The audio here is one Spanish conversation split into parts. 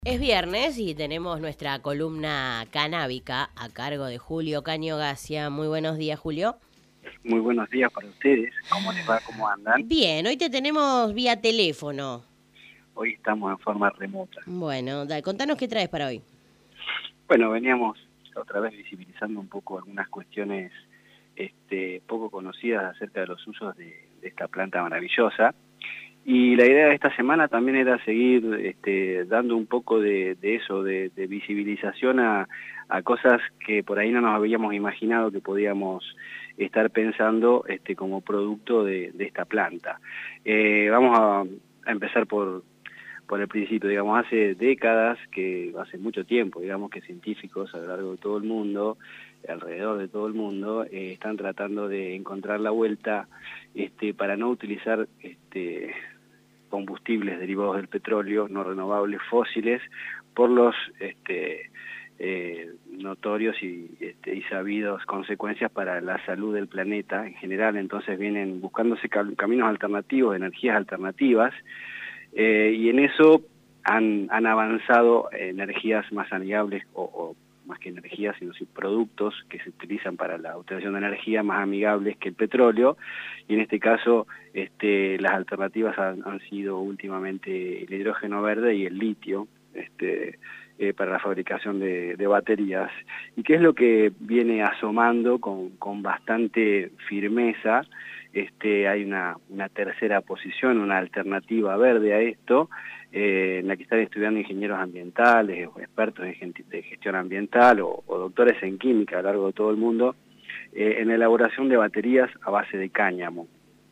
Es viernes y tenemos nuestra columna canábica a cargo de Julio Caño Gacia. Muy buenos días, Julio. Muy buenos días para ustedes. ¿Cómo les va? ¿Cómo andan? Bien, hoy te tenemos vía teléfono. Hoy estamos en forma remota. Bueno, contanos qué traes para hoy. Bueno, veníamos otra vez visibilizando un poco algunas cuestiones poco conocidas acerca de los usos de esta planta maravillosa. Y la idea de esta semana también era seguir dando un poco de eso, de visibilización a cosas que por ahí no nos habíamos imaginado que podíamos estar pensando como producto de esta planta. Vamos a empezar por el principio, digamos, hace décadas, hace mucho tiempo, digamos, que científicos a lo largo de todo el mundo, alrededor de todo el mundo, están tratando de encontrar la vuelta para no utilizar combustibles derivados del petróleo, no renovables, fósiles, por los notorios y sabidos consecuencias para la salud del planeta en general. Entonces vienen buscándose caminos alternativos, energías alternativas, y en eso han avanzado energías más amigables, o más que energías, sino productos que se utilizan para la obtención de energía más amigables que el petróleo, y en este caso las alternativas han sido últimamente el hidrógeno verde y el litio, para la fabricación de baterías. ¿Y qué es lo que viene asomando con bastante firmeza? Hay una tercera posición, una alternativa verde a esto, en la que están estudiando ingenieros ambientales o expertos de gestión ambiental o doctores en química a lo largo de todo el mundo, en la elaboración de baterías a base de cáñamo.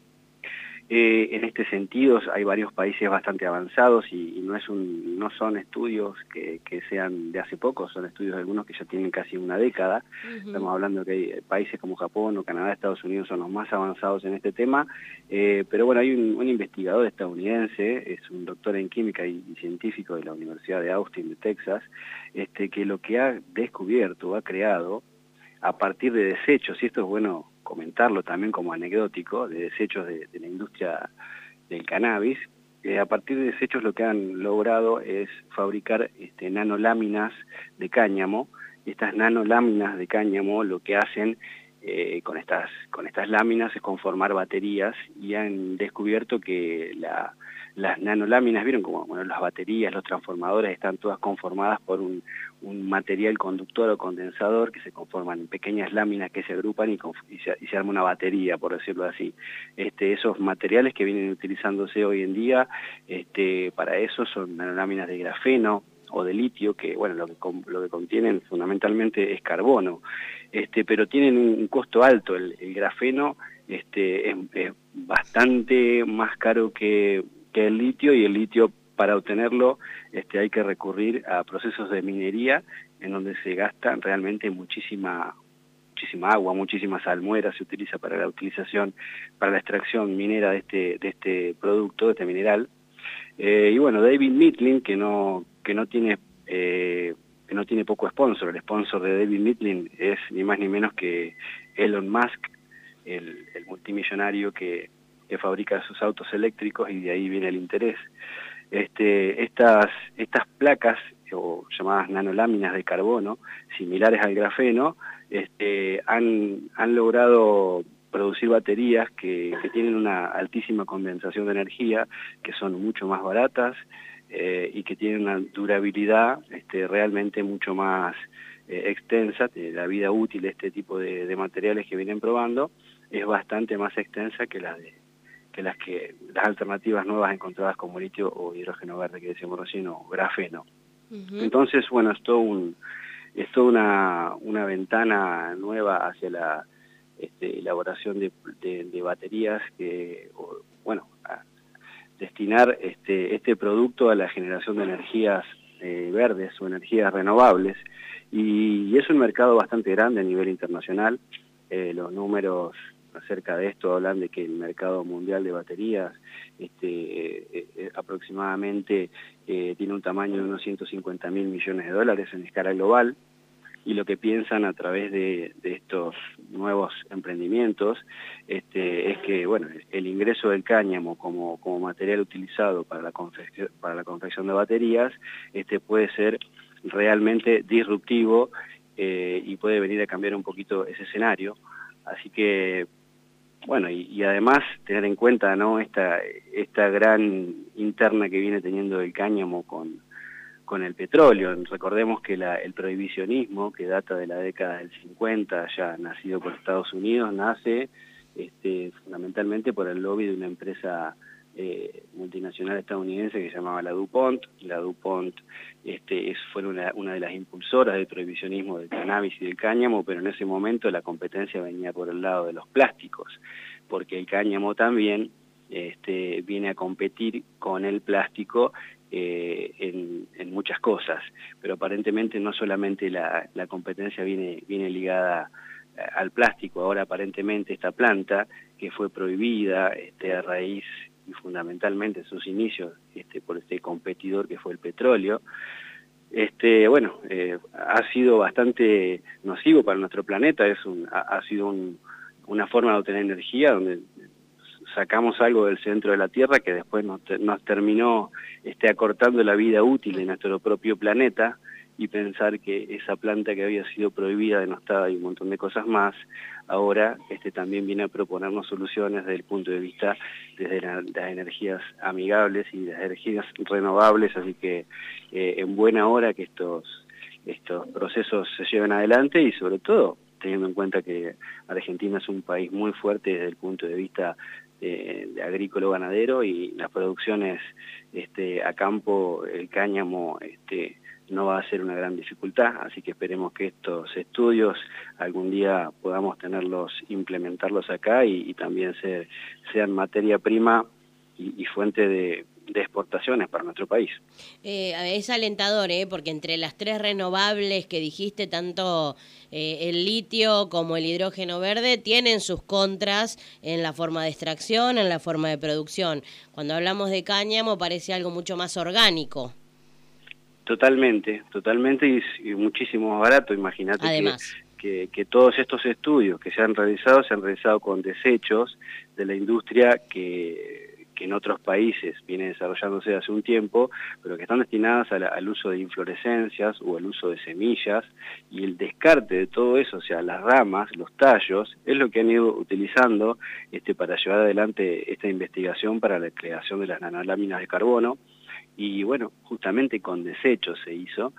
En este sentido hay varios países bastante avanzados y no son estudios que sean de hace poco, son estudios de algunos que ya tienen casi una década. Estamos hablando que hay países como Japón o Canadá, Estados Unidos son los más avanzados en este tema, pero bueno, hay un investigador estadounidense, es un doctor en química y científico de la Universidad de Austin de Texas, que lo que ha descubierto, ha creado, a partir de desechos, y esto es bueno comentarlo también como anecdótico, de desechos de la industria del cannabis, a partir de desechos lo que han logrado es fabricar nanoláminas de cáñamo. Estas nanoláminas de cáñamo lo que hacen con estas láminas es conformar baterías, y han descubierto que las nanoláminas, vieron como las baterías, los transformadores están todas conformadas por un material conductor o condensador que se conforman en pequeñas láminas que se agrupan y se arma una batería, por decirlo así. Esos materiales que vienen utilizándose hoy en día para eso son nanoláminas de grafeno o de litio, que bueno, lo que contienen fundamentalmente es carbono, pero tienen un costo alto. El grafeno es bastante más caro que el litio, y el litio, para obtenerlo hay que recurrir a procesos de minería en donde se gasta realmente muchísima agua, muchísima salmuera se utiliza para la extracción minera de este producto, de este mineral. Y bueno, David Mittling, que no tiene poco sponsor. El sponsor de David Mittling es ni más ni menos que Elon Musk, el multimillonario que fabrica sus autos eléctricos, y de ahí viene el interés. Estas placas, o llamadas nanoláminas de carbono, similares al grafeno, han logrado producir baterías que tienen una altísima condensación de energía, que son mucho más baratas, y que tienen una durabilidad realmente mucho más extensa. La vida útil de este tipo de materiales que vienen probando es bastante más extensa que las alternativas nuevas encontradas como litio o hidrógeno verde, que decíamos recién, o grafeno. Entonces, bueno, es toda una ventana nueva hacia la elaboración de baterías, a destinar este producto a la generación de energías verdes o energías renovables, y es un mercado bastante grande a nivel internacional. Los números acerca de esto hablan de que el mercado mundial de baterías aproximadamente tiene un tamaño de unos 150.000 millones de dólares en escala global, y lo que piensan a través de estos nuevos emprendimientos es que, bueno, el ingreso del cáñamo como material utilizado para la confección de baterías puede ser realmente disruptivo y puede venir a cambiar un poquito ese escenario. Así que, bueno, y además tener en cuenta, ¿no?, esta gran interna que viene teniendo el cáñamo con el petróleo. Recordemos que el prohibicionismo, que data de la década del 50, ya nacido por Estados Unidos, nace fundamentalmente por el lobby de una empresa multinacional estadounidense que se llamaba la DuPont. La DuPont fue una de las impulsoras del prohibicionismo del cannabis y del cáñamo, pero en ese momento la competencia venía por el lado de los plásticos, porque el cáñamo también viene a competir con el plástico en muchas cosas, pero aparentemente no solamente la competencia viene ligada al plástico. Ahora aparentemente esta planta, que fue prohibida a raíz y fundamentalmente en sus inicios por este competidor que fue el petróleo, ha sido bastante nocivo para nuestro planeta. Ha sido una forma de obtener energía donde sacamos algo del centro de la Tierra que después nos terminó acortando la vida útil de nuestro propio planeta, y pensar que esa planta que había sido prohibida, denostada y un montón de cosas más, ahora también viene a proponernos soluciones desde el punto de vista desde las energías amigables y las energías renovables. Así que en buena hora que estos procesos se lleven adelante, y sobre todo teniendo en cuenta que Argentina es un país muy fuerte desde el punto de vista de agrícola-ganadero, y las producciones a campo, el cáñamo no va a ser una gran dificultad. Así que esperemos que estos estudios algún día podamos implementarlos acá, y también sean materia prima y fuente de exportaciones para nuestro país. Es alentador, porque entre las 3 renovables que dijiste, tanto el litio como el hidrógeno verde tienen sus contras en la forma de extracción, en la forma de producción. Cuando hablamos de cáñamo parece algo mucho más orgánico. Totalmente, y muchísimo más barato. Imagínate que todos estos estudios que se han realizado con desechos de la industria que en otros países viene desarrollándose hace un tiempo, pero que están destinadas al uso de inflorescencias o al uso de semillas, y el descarte de todo eso, o sea, las ramas, los tallos, es lo que han ido utilizando para llevar adelante esta investigación para la creación de las nanoláminas de carbono. Y bueno, justamente con desechos se hizo,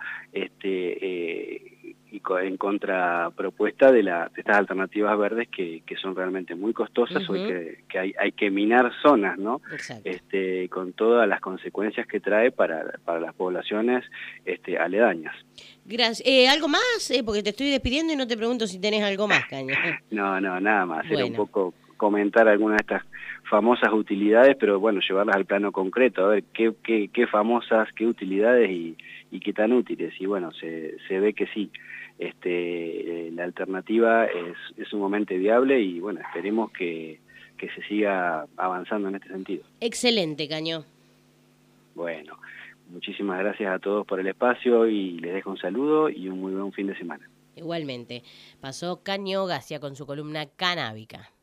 en contrapropuesta de estas alternativas verdes que son realmente muy costosas. Uh-huh. Hoy que hay que minar zonas, ¿no? Con todas las consecuencias que trae para las poblaciones aledañas. Gracias. ¿Algo más? Porque te estoy despidiendo y no te pregunto si tenés algo más, Caño. No, nada más. Bueno. Era un poco comentar algunas de estas famosas utilidades, pero bueno, llevarlas al plano concreto, a ver qué famosas, qué utilidades y qué tan útiles. Y bueno, se ve que sí, la alternativa es sumamente viable, y bueno, esperemos que se siga avanzando en este sentido. Excelente, Caño. Bueno, muchísimas gracias a todos por el espacio, y les dejo un saludo y un muy buen fin de semana. Igualmente. Pasó Caño Gacia con su columna canábica.